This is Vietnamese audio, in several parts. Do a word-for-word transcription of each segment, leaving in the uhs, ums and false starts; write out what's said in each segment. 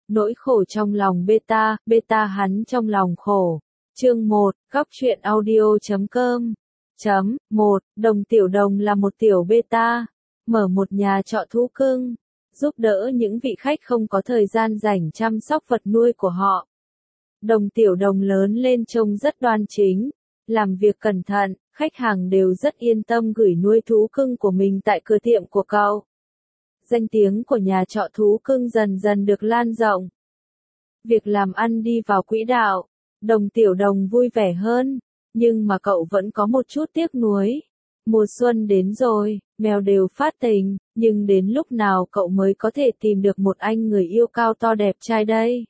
Nỗi khổ trong lòng beta, beta hắn trong lòng khổ. Chương một, góc truyện audio chấm com. Chấm, một, Đồng Tiểu Đồng là một tiểu beta, mở một nhà trọ thú cưng, giúp đỡ những vị khách không có thời gian rảnh chăm sóc vật nuôi của họ. Đồng Tiểu Đồng lớn lên trông rất đoan chính, làm việc cẩn thận, khách hàng đều rất yên tâm gửi nuôi thú cưng của mình tại cửa tiệm của cậu. Danh tiếng của nhà trọ thú cưng dần dần được lan rộng. Việc làm ăn đi vào quỹ đạo, Đồng Tiểu Đồng vui vẻ hơn, nhưng mà cậu vẫn có một chút tiếc nuối. Mùa xuân đến rồi, mèo đều phát tình, nhưng đến lúc nào cậu mới có thể tìm được một anh người yêu cao to đẹp trai đây?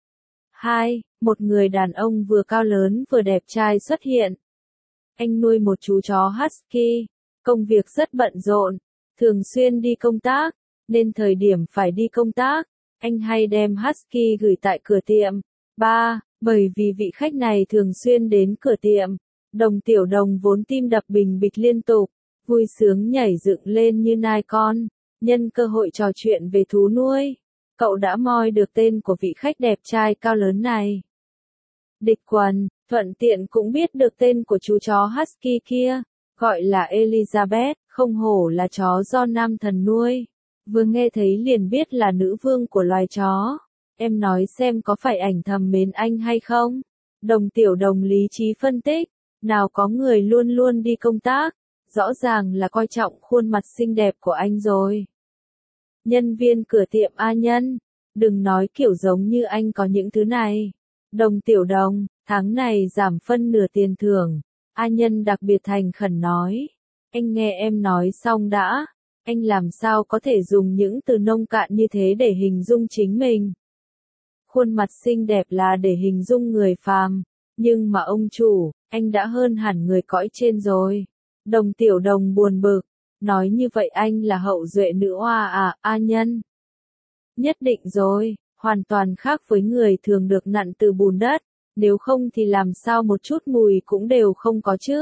Hai, một người đàn ông vừa cao lớn vừa đẹp trai xuất hiện. Anh nuôi một chú chó Husky, công việc rất bận rộn, thường xuyên đi công tác, nên thời điểm phải đi công tác, anh hay đem Husky gửi tại cửa tiệm. Ba, bởi vì vị khách này thường xuyên đến cửa tiệm, Đồng Tiểu Đồng vốn tim đập bình bịch liên tục, vui sướng nhảy dựng lên như nai con, nhân cơ hội trò chuyện về thú nuôi. Cậu đã moi được tên của vị khách đẹp trai cao lớn này. Địch Quần, thuận tiện cũng biết được tên của chú chó Husky kia, gọi là Elizabeth, không hổ là chó do nam thần nuôi. Vừa nghe thấy liền biết là nữ vương của loài chó. Em nói xem có phải ảnh thầm mến anh hay không? Đồng Tiểu Đồng lý trí phân tích, nào có người luôn luôn đi công tác, rõ ràng là coi trọng khuôn mặt xinh đẹp của anh rồi. Nhân viên cửa tiệm A Nhân, đừng nói kiểu giống như anh có những thứ này. Đồng Tiểu Đồng, tháng này giảm phân nửa tiền thưởng. A Nhân đặc biệt thành khẩn nói. Anh nghe em nói xong đã, anh làm sao có thể dùng những từ nông cạn như thế để hình dung chính mình. Khuôn mặt xinh đẹp là để hình dung người phàm, nhưng mà ông chủ, anh đã hơn hẳn người cõi trên rồi. Đồng Tiểu Đồng buồn bực, nói như vậy anh là hậu duệ nữ oa à, A Nhân? Nhất định rồi, hoàn toàn khác với người thường được nặn từ bùn đất, nếu không thì làm sao một chút mùi cũng đều không có chứ.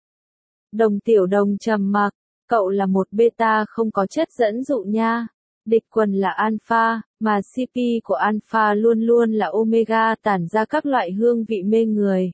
Đồng Tiểu Đồng trầm mặc, cậu là một beta không có chất dẫn dụ nha. Địch Quần là alpha, mà xê pê của alpha luôn luôn là omega tản ra các loại hương vị mê người.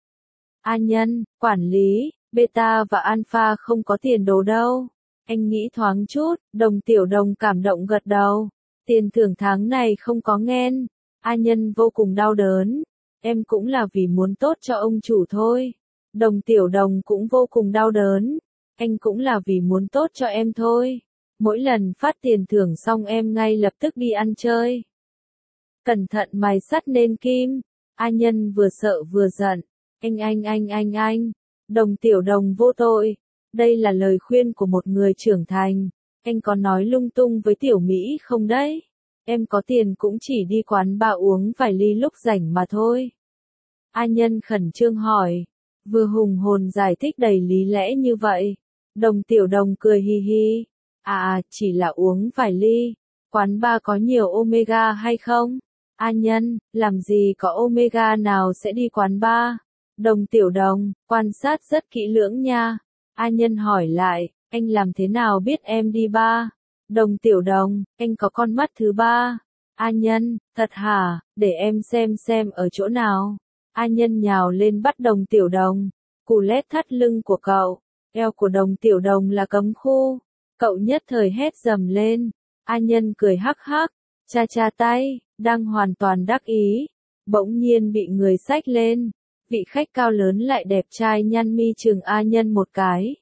A Nhân, quản lý, beta và alpha không có tiền đồ đâu. Anh nghĩ thoáng chút, Đồng Tiểu Đồng cảm động gật đầu. Tiền thưởng tháng này không có nghen. A Nhân vô cùng đau đớn. Em cũng là vì muốn tốt cho ông chủ thôi. Đồng Tiểu Đồng cũng vô cùng đau đớn. Anh cũng là vì muốn tốt cho em thôi. Mỗi lần phát tiền thưởng xong em ngay lập tức đi ăn chơi. Cẩn thận mài sắt nên kim. A Nhân vừa sợ vừa giận. Anh anh anh anh anh. Đồng Tiểu Đồng vô tội. Đây là lời khuyên của một người trưởng thành. Anh có nói lung tung với Tiểu Mỹ không đấy? Em có tiền cũng chỉ đi quán bar uống vài ly lúc rảnh mà thôi. A Nhân khẩn trương hỏi. Vừa hùng hồn giải thích đầy lý lẽ như vậy. Đồng Tiểu Đồng cười hi hi. À, chỉ là uống vài ly. Quán bar có nhiều omega hay không? A Nhân, làm gì có omega nào sẽ đi quán bar? Đồng Tiểu Đồng, quan sát rất kỹ lưỡng nha. A Nhân hỏi lại, anh làm thế nào biết em đi bar? Đồng Tiểu Đồng, anh có con mắt thứ ba. A Nhân, thật hả, để em xem xem ở chỗ nào. A Nhân nhào lên bắt Đồng Tiểu Đồng, cù lét thắt lưng của cậu. Eo của Đồng Tiểu Đồng là cấm khu. Cậu nhất thời hét dầm lên. A Nhân cười hắc hắc, cha cha tay, đang hoàn toàn đắc ý. Bỗng nhiên bị người xách lên. Vị khách cao lớn lại đẹp trai nhăn mi chừng A Nhân một cái.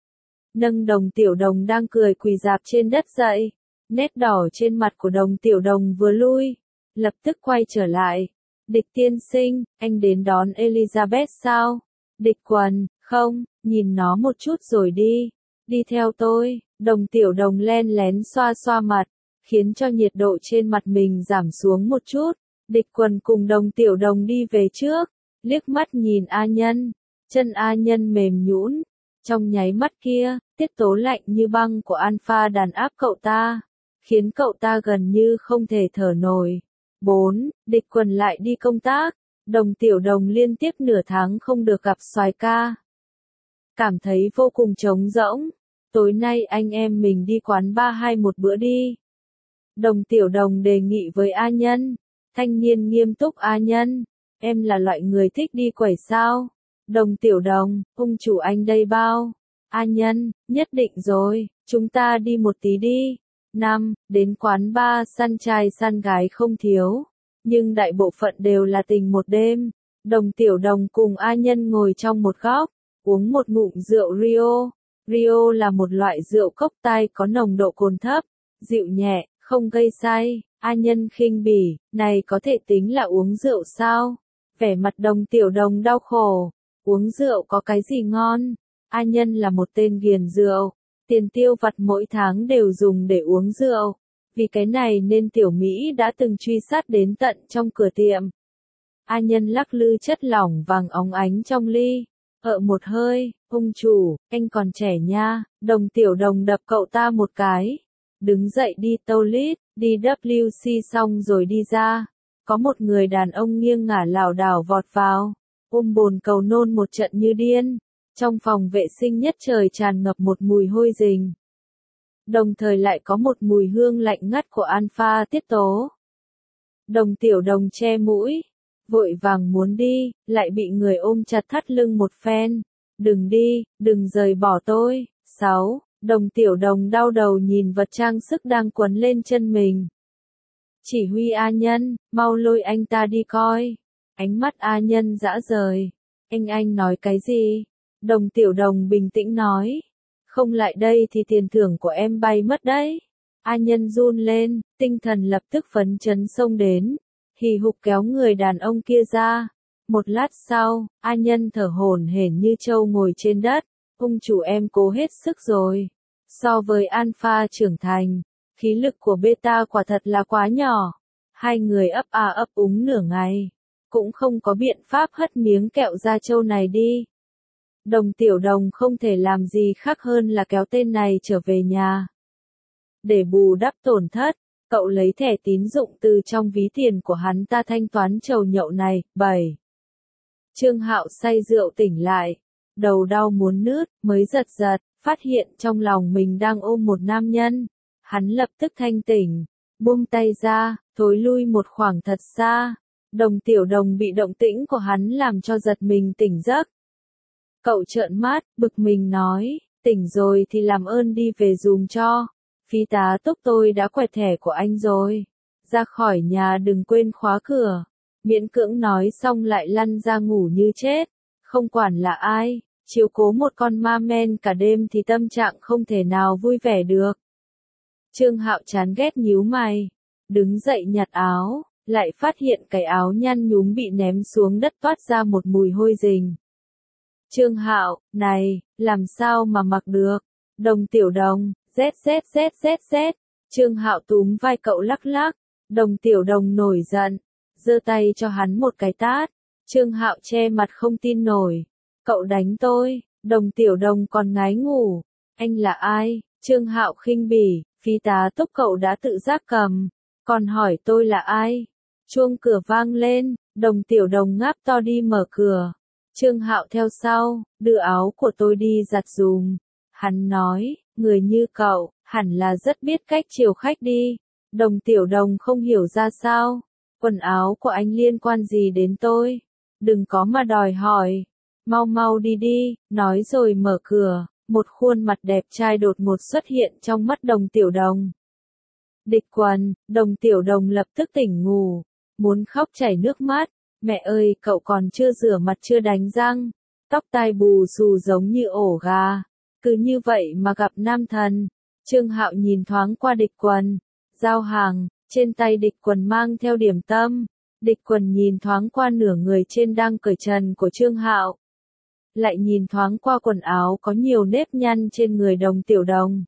Nâng Đồng Tiểu Đồng đang cười quỳ rạp trên đất dậy. Nét đỏ trên mặt của Đồng Tiểu Đồng vừa lui, lập tức quay trở lại. Địch tiên sinh, anh đến đón Elizabeth sao? Địch Quần, không, nhìn nó một chút rồi đi. Đi theo tôi. Đồng Tiểu Đồng len lén xoa xoa mặt, khiến cho nhiệt độ trên mặt mình giảm xuống một chút. Địch Quần cùng Đồng Tiểu Đồng đi về trước, liếc mắt nhìn A Nhân, chân A Nhân mềm nhũn. Trong nháy mắt kia, tiết tố lạnh như băng của alpha đàn áp cậu ta, khiến cậu ta gần như không thể thở nổi. Bốn, Địch Quần lại đi công tác, Đồng Tiểu Đồng liên tiếp nửa tháng không được gặp soái ca. Cảm thấy vô cùng trống rỗng. Tối nay anh em mình đi quán bar hay một bữa đi. Đồng Tiểu Đồng đề nghị với A Nhân. Thanh niên nghiêm túc: A Nhân, em là loại người thích đi quẩy sao? Đồng Tiểu Đồng: ông chủ anh đây bao. A Nhân: nhất định rồi, chúng ta đi một tí đi. Năm, đến quán bar săn trai săn gái không thiếu, nhưng đại bộ phận đều là tình một đêm. Đồng Tiểu Đồng cùng A Nhân ngồi trong một góc, uống một ngụm rượu Rio. Rio là một loại rượu cốc tai có nồng độ cồn thấp, dịu nhẹ, không gây say. A Nhân khinh bỉ: này có thể tính là uống rượu sao? Vẻ mặt Đồng Tiểu Đồng đau khổ: uống rượu có cái gì ngon? A Nhân là một tên ghiền rượu, tiền tiêu vặt mỗi tháng đều dùng để uống rượu. Vì cái này nên Tiểu Mỹ đã từng truy sát đến tận trong cửa tiệm. A Nhân lắc lư chất lỏng vàng óng ánh trong ly, ợ một hơi: ông chủ, anh còn trẻ nha. Đồng Tiểu Đồng đập cậu ta một cái, đứng dậy đi toilet, đi W C xong rồi đi ra. Có một người đàn ông nghiêng ngả lảo đảo vọt vào, ôm bồn cầu nôn một trận như điên. Trong phòng vệ sinh nhất trời tràn ngập một mùi hôi rình, đồng thời lại có một mùi hương lạnh ngắt của alpha tiết tố. Đồng Tiểu Đồng che mũi, vội vàng muốn đi, lại bị người ôm chặt thắt lưng một phen. Đừng đi, đừng rời bỏ tôi. Sáu, Đồng Tiểu Đồng đau đầu nhìn vật trang sức đang quấn lên chân mình. Chỉ huy A Nhân, mau lôi anh ta đi coi. Ánh mắt A Nhân dã rời. Anh anh nói cái gì? Đồng Tiểu Đồng bình tĩnh nói. Không lại đây thì tiền thưởng của em bay mất đấy. A Nhân run lên, tinh thần lập tức phấn chấn xông đến, hì hục kéo người đàn ông kia ra. Một lát sau, A Nhân thở hổn hển như trâu ngồi trên đất. Ông chủ em cố hết sức rồi. So với alpha trưởng thành, khí lực của beta quả thật là quá nhỏ. Hai người ấp a ấp úng nửa ngày, cũng không có biện pháp hất miếng kẹo da trâu này đi. Đồng Tiểu Đồng không thể làm gì khác hơn là kéo tên này trở về nhà. Để bù đắp tổn thất, cậu lấy thẻ tín dụng từ trong ví tiền của hắn ta thanh toán chầu nhậu này. Bảy. Trương Hạo say rượu tỉnh lại, đầu đau muốn nứt, mới giật giật, phát hiện trong lòng mình đang ôm một nam nhân. Hắn lập tức thanh tỉnh, buông tay ra, thối lui một khoảng thật xa. Đồng Tiểu Đồng bị động tĩnh của hắn làm cho giật mình tỉnh giấc. Cậu trợn mắt, bực mình nói, tỉnh rồi thì làm ơn đi về dùm cho. Phí tá túc tôi đã quẹt thẻ của anh rồi. Ra khỏi nhà đừng quên khóa cửa. Miễn cưỡng nói xong lại lăn ra ngủ như chết. Không quản là ai, chiếu cố một con ma men cả đêm thì tâm trạng không thể nào vui vẻ được. Trương Hạo chán ghét nhíu mày, đứng dậy nhặt áo, lại phát hiện cái áo nhăn nhúm bị ném xuống đất toát ra một mùi hôi rình. Trương Hạo, này, làm sao mà mặc được? Đồng Tiểu Đồng, rét rét rét rét rét. Trương Hạo túm vai cậu lắc lắc. Đồng Tiểu Đồng nổi giận, giơ tay cho hắn một cái tát. Trương Hạo che mặt không tin nổi. Cậu đánh tôi? Đồng Tiểu Đồng còn ngái ngủ. Anh là ai? Trương Hạo khinh bỉ, phí tá túc cậu đã tự giác cầm, còn hỏi tôi là ai? Chuông cửa vang lên, Đồng Tiểu Đồng ngáp to đi mở cửa. Trương Hạo theo sau, đưa áo của tôi đi giặt dùm. Hắn nói, người như cậu, hẳn là rất biết cách chiều khách đi. Đồng Tiểu Đồng không hiểu ra sao. Quần áo của anh liên quan gì đến tôi? Đừng có mà đòi hỏi. Mau mau đi đi, nói rồi mở cửa. Một khuôn mặt đẹp trai đột ngột xuất hiện trong mắt Đồng Tiểu Đồng. Địch Quần, Đồng Tiểu Đồng lập tức tỉnh ngủ, muốn khóc chảy nước mắt. Mẹ ơi, cậu còn chưa rửa mặt chưa đánh răng, tóc tai bù xù giống như ổ gà. Cứ như vậy mà gặp nam thần. Trương Hạo nhìn thoáng qua Địch Quần, giao hàng, trên tay Địch Quần mang theo điểm tâm. Địch Quần nhìn thoáng qua nửa người trên đang cởi trần của Trương Hạo, lại nhìn thoáng qua quần áo có nhiều nếp nhăn trên người Đồng Tiểu Đồng.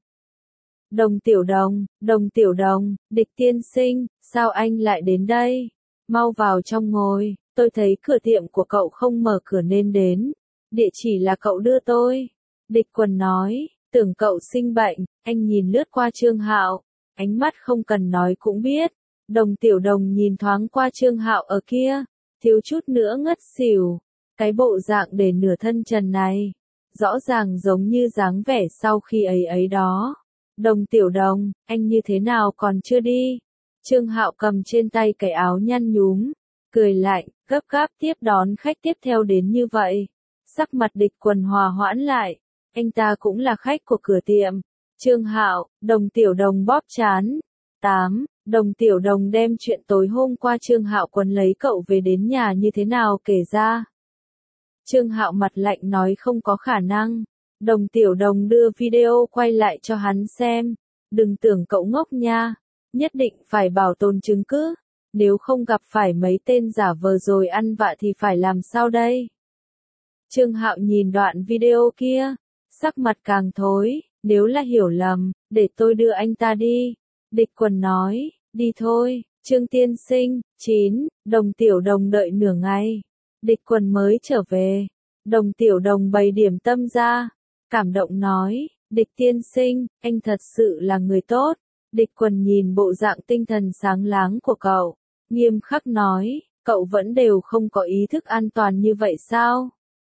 Đồng Tiểu Đồng, Đồng Tiểu Đồng, Địch tiên sinh, sao anh lại đến đây? Mau vào trong ngồi, tôi thấy cửa tiệm của cậu không mở cửa nên đến. Địa chỉ là cậu đưa tôi. Địch Quần nói, tưởng cậu sinh bệnh. Anh nhìn lướt qua Trương Hạo, ánh mắt không cần nói cũng biết. Đồng Tiểu Đồng nhìn thoáng qua Trương Hạo ở kia, thiếu chút nữa ngất xỉu. Cái bộ dạng để nửa thân trần này, rõ ràng giống như dáng vẻ sau khi ấy ấy đó. Đồng Tiểu Đồng, anh như thế nào còn chưa đi? Trương Hạo cầm trên tay cái áo nhăn nhúm, cười lạnh, gấp gáp tiếp đón khách tiếp theo đến như vậy. Sắc mặt Địch Quần hòa hoãn lại, anh ta cũng là khách của cửa tiệm. Trương Hạo, Đồng Tiểu Đồng bóp trán. tám. Đồng Tiểu Đồng đem chuyện tối hôm qua Trương Hạo Quân lấy cậu về đến nhà như thế nào kể ra. Trương Hạo mặt lạnh nói không có khả năng. Đồng Tiểu Đồng đưa video quay lại cho hắn xem. Đừng tưởng cậu ngốc nha, nhất định phải bảo tồn chứng cứ. Nếu không gặp phải mấy tên giả vờ rồi ăn vạ thì phải làm sao đây? Trương Hạo nhìn đoạn video kia, sắc mặt càng thối, nếu là hiểu lầm, để tôi đưa anh ta đi. Địch Quần nói, đi thôi, Trương tiên sinh. chín. Đồng Tiểu Đồng đợi nửa ngày. Địch Quần mới trở về. Đồng Tiểu Đồng bày điểm tâm ra, cảm động nói, Địch tiên sinh, anh thật sự là người tốt. Địch Quần nhìn bộ dạng tinh thần sáng láng của cậu, nghiêm khắc nói, cậu vẫn đều không có ý thức an toàn như vậy sao?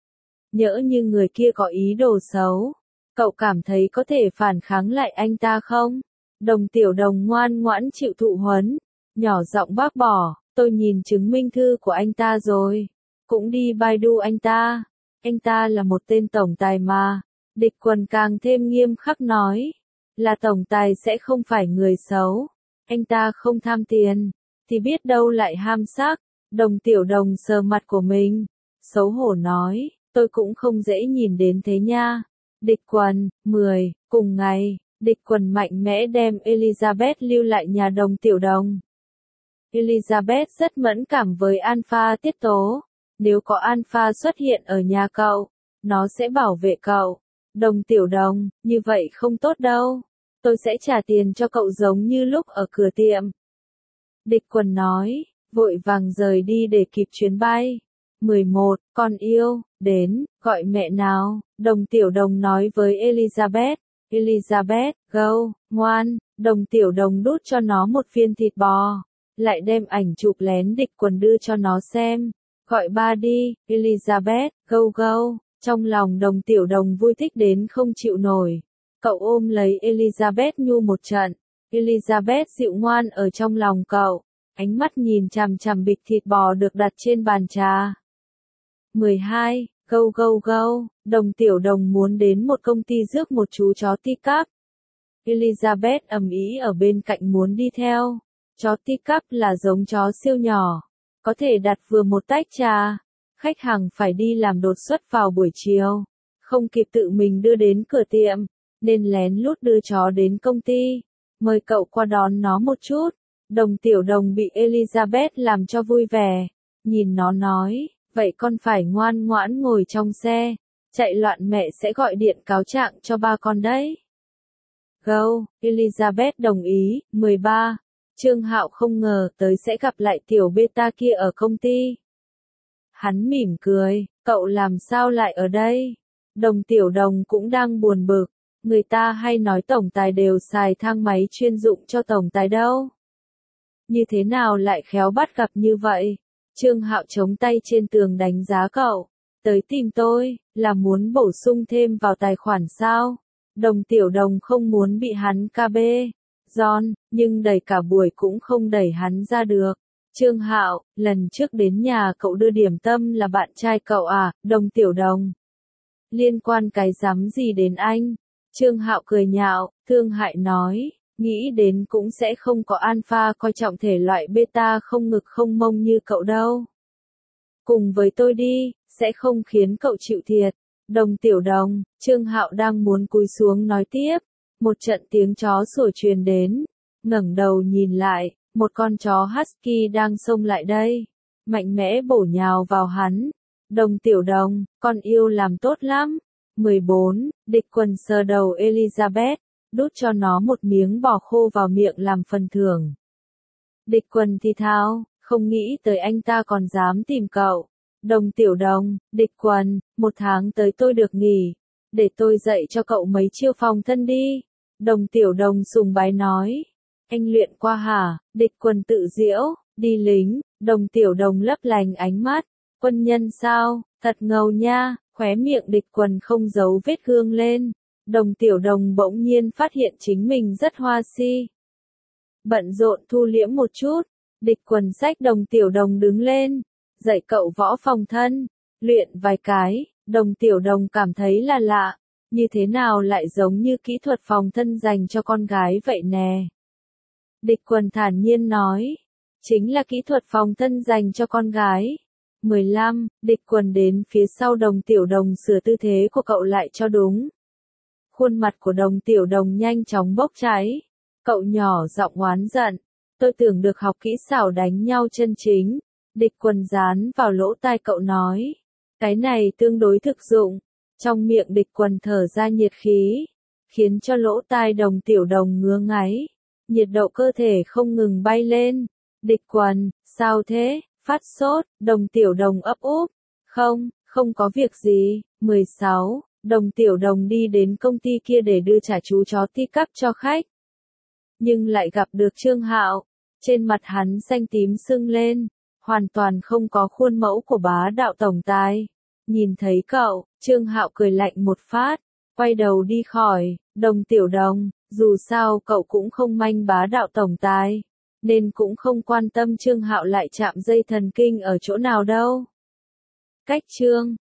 Nhỡ như người kia có ý đồ xấu, cậu cảm thấy có thể phản kháng lại anh ta không? Đồng Tiểu Đồng ngoan ngoãn chịu thụ huấn, nhỏ giọng bác bỏ, tôi nhìn chứng minh thư của anh ta rồi, cũng đi Baidu anh ta, anh ta là một tên tổng tài mà. Địch Quần càng thêm nghiêm khắc nói, là tổng tài sẽ không phải người xấu, anh ta không tham tiền, thì biết đâu lại ham sắc. Đồng Tiểu Đồng sờ mặt của mình, xấu hổ nói, tôi cũng không dễ nhìn đến thế nha. Địch Quần. mười. Cùng ngày, Địch Quần mạnh mẽ đem Elizabeth lưu lại nhà Đồng Tiểu Đồng. Elizabeth rất mẫn cảm với alpha tiết tố, nếu có alpha xuất hiện ở nhà cậu, nó sẽ bảo vệ cậu. Đồng Tiểu Đồng, như vậy không tốt đâu, tôi sẽ trả tiền cho cậu giống như lúc ở cửa tiệm. Địch Quần nói, vội vàng rời đi để kịp chuyến bay. mười một. Con yêu, đến, gọi mẹ nào. Đồng Tiểu Đồng nói với Elizabeth. Elizabeth, go, ngoan. Đồng Tiểu Đồng đút cho nó một viên thịt bò, lại đem ảnh chụp lén Địch Quần đưa cho nó xem. Gọi ba đi, Elizabeth, go go. Trong lòng Đồng Tiểu Đồng vui thích đến không chịu nổi. Cậu ôm lấy Elizabeth nhu một trận. Elizabeth dịu ngoan ở trong lòng cậu, ánh mắt nhìn chằm chằm bịch thịt bò được đặt trên bàn trà. mười hai. Go go go. Đồng Tiểu Đồng muốn đến một công ty rước một chú chó teacup. Elizabeth ầm ĩ ở bên cạnh muốn đi theo. Chó teacup là giống chó siêu nhỏ, có thể đặt vừa một tách trà. Khách hàng phải đi làm đột xuất vào buổi chiều, không kịp tự mình đưa đến cửa tiệm, nên lén lút đưa chó đến công ty. Mời cậu qua đón nó một chút. Đồng Tiểu Đồng bị Elizabeth làm cho vui vẻ, nhìn nó nói, vậy con phải ngoan ngoãn ngồi trong xe, chạy loạn mẹ sẽ gọi điện cáo trạng cho ba con đấy. Go, Elizabeth đồng ý. mười ba. Trương Hạo không ngờ tới sẽ gặp lại tiểu beta kia ở công ty. Hắn mỉm cười, cậu làm sao lại ở đây? Đồng Tiểu Đồng cũng đang buồn bực, người ta hay nói tổng tài đều xài thang máy chuyên dụng cho tổng tài đâu. Như thế nào lại khéo bắt gặp như vậy? Trương Hạo chống tay trên tường đánh giá cậu. Tới tìm tôi, là muốn bổ sung thêm vào tài khoản sao? Đồng Tiểu Đồng không muốn bị hắn ca bê. John, nhưng đẩy cả buổi cũng không đẩy hắn ra được. Trương Hạo, lần trước đến nhà cậu đưa điểm tâm là bạn trai cậu à? Đồng Tiểu Đồng. Liên quan cái rắm gì đến anh? Trương Hạo cười nhạo, thương hại nói, nghĩ đến cũng sẽ không có alpha coi trọng thể loại beta không ngực không mông như cậu đâu. Cùng với tôi đi, sẽ không khiến cậu chịu thiệt. Đồng Tiểu Đồng. Trương Hạo đang muốn cúi xuống nói tiếp, một trận tiếng chó sủa truyền đến, ngẩng đầu nhìn lại, một con chó husky đang xông lại đây, mạnh mẽ bổ nhào vào hắn. Đồng Tiểu Đồng, con yêu làm tốt lắm. mười bốn. Địch Quần sờ đầu Elizabeth, đút cho nó một miếng bò khô vào miệng làm phần thưởng. Địch Quần thì thào, không nghĩ tới anh ta còn dám tìm cậu. Đồng Tiểu Đồng. Địch Quần, một tháng tới tôi được nghỉ, để tôi dạy cho cậu mấy chiêu phòng thân đi. Đồng Tiểu Đồng sùng bái nói, anh luyện qua hả? Địch Quần tự giễu, đi lính. Đồng Tiểu Đồng lấp lánh ánh mắt, quân nhân sao, thật ngầu nha. Khóe miệng Địch Quần không giấu vết gương lên. Đồng Tiểu Đồng bỗng nhiên phát hiện chính mình rất hoa si. bận rộn thu liễm một chút. Địch Quần xách Đồng Tiểu Đồng đứng lên, dạy cậu võ phòng thân, luyện vài cái. Đồng Tiểu Đồng cảm thấy là lạ, như thế nào lại giống như kỹ thuật phòng thân dành cho con gái vậy nè. Địch Quần thản nhiên nói, chính là kỹ thuật phòng thân dành cho con gái. mười lăm, Địch Quần đến phía sau Đồng Tiểu Đồng sửa tư thế của cậu lại cho đúng. Khuôn mặt của Đồng Tiểu Đồng nhanh chóng bốc cháy. Cậu nhỏ giọng oán giận, tôi tưởng được học kỹ xảo đánh nhau chân chính. Địch Quần dán vào lỗ tai cậu nói, cái này tương đối thực dụng. Trong miệng Địch Quần thở ra nhiệt khí, khiến cho lỗ tai Đồng Tiểu Đồng ngứa ngáy. Nhiệt độ cơ thể không ngừng bay lên. Địch Quần, sao thế, phát sốt? Đồng Tiểu Đồng ấp úp, không, không có việc gì. mười sáu, Đồng Tiểu Đồng đi đến công ty kia để đưa trả chú chó teacup cho khách. Nhưng lại gặp được Trương Hạo, trên mặt hắn xanh tím sưng lên, hoàn toàn không có khuôn mẫu của bá đạo tổng tài. Nhìn thấy cậu, Trương Hạo cười lạnh một phát, quay đầu đi khỏi. Đồng Tiểu Đồng, dù sao cậu cũng không manh bá đạo tổng tài, nên cũng không quan tâm Trương Hạo lại chạm dây thần kinh ở chỗ nào đâu. Cách chương